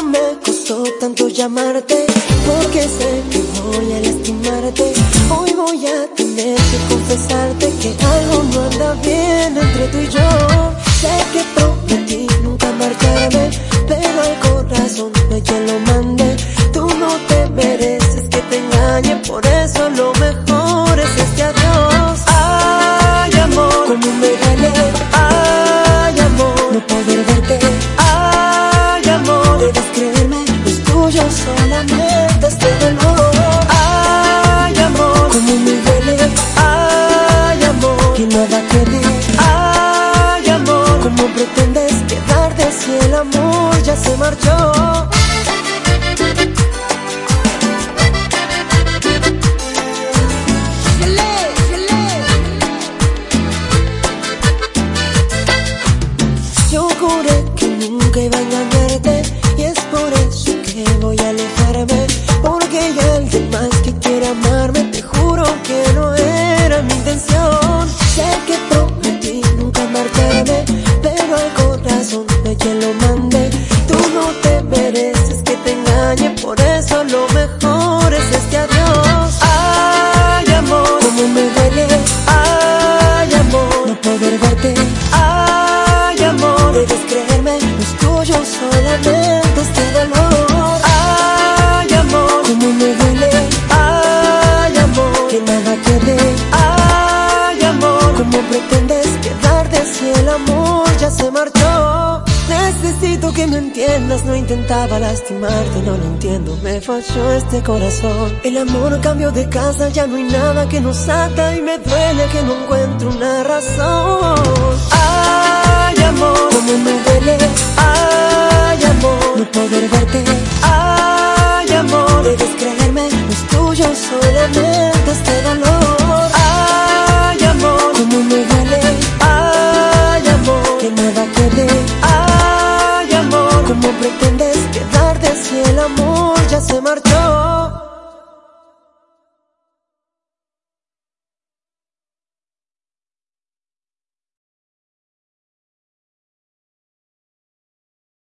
Nunca me costó tanto llamarte, porque sé que voy a lastimarte. Hoy voy a tener que confesarte que algo no anda bien entre tú y yo. Sé que prometí nunca marcharme, pero al corazón no hay quien lo mande. Tú no te mereces que te engañe, por eso lo mejor es este adiós. Ay, amor, como me gané. Ay, amor, no poder verte. Ay, amor, debes creerme, no es tuyo solamente este dolor. Ay, amor, como me duele. Ay, amor, que nada quede. Ay, amor, ¿cómo pretendes quedarte si el amor ya se marchó? Yo juré que nunca iba a engañarte, y es por eso que voy a alejarme, porque hay alguien más que quiere amarme. Te juro que no era mi intención. Sé que prometí nunca marcharme, pero al corazón no hay quien lo mande. Tú no te mereces que te engañe, por eso lo mejor es este adiós. Ay, amor, cómo me duele. Ay, amor, no poder verte. Ay, amor, debes creerme, no es tuyo solamente este dolor. Ay, amor, cómo me duele. Ay, amor, que nada quede. Ay, amor, ¿cómo pretendes quedarte si el amor ya se marchó? Necesito que me entiendas, no intentaba lastimarte, no lo entiendo, me falló este corazón. El amor cambió de casa, ya no hay nada que nos ata, y me duele que no encuentro una razón. Ay, amor, cómo me duele. Ay, amor, no poder verte. Ay, amor, debes creerme, no es tuyo solamente